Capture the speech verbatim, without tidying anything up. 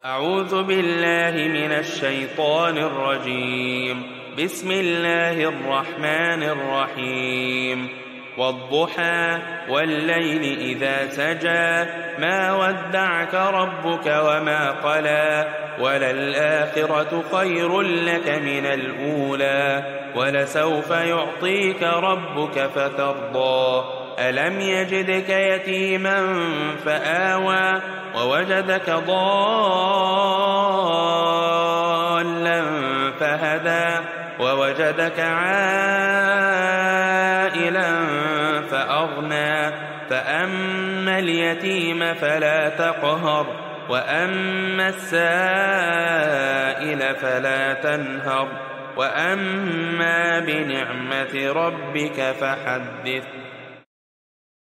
أعوذ بالله من الشيطان الرجيم. بسم الله الرحمن الرحيم. والضحى والليل إذا سجى ما ودعك ربك وما قلى وللآخرة خير لك من الأولى ولسوف يعطيك ربك فترضى ألم يجدك يتيما فآوى ووجدك ضالا فهدى ووجدك عائلا فأغنى فأما اليتيم فلا تقهر وأما السائل فلا تنهر وأما بنعمة ربك فحدث.